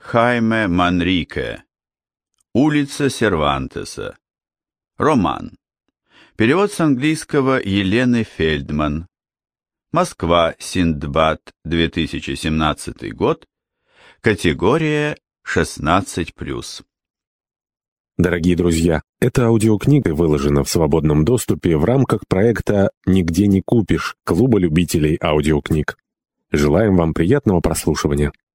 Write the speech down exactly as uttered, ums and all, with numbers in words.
Хайме Манрике. Улица Сервантеса. Роман. Перевод с английского Елены Фельдман. Москва, Синдбад, две тысячи семнадцатый год. Категория шестнадцать плюс. Дорогие друзья, эта аудиокнига выложена в свободном доступе в рамках проекта «Нигде не купишь» Клуба любителей аудиокниг. Желаем вам приятного прослушивания.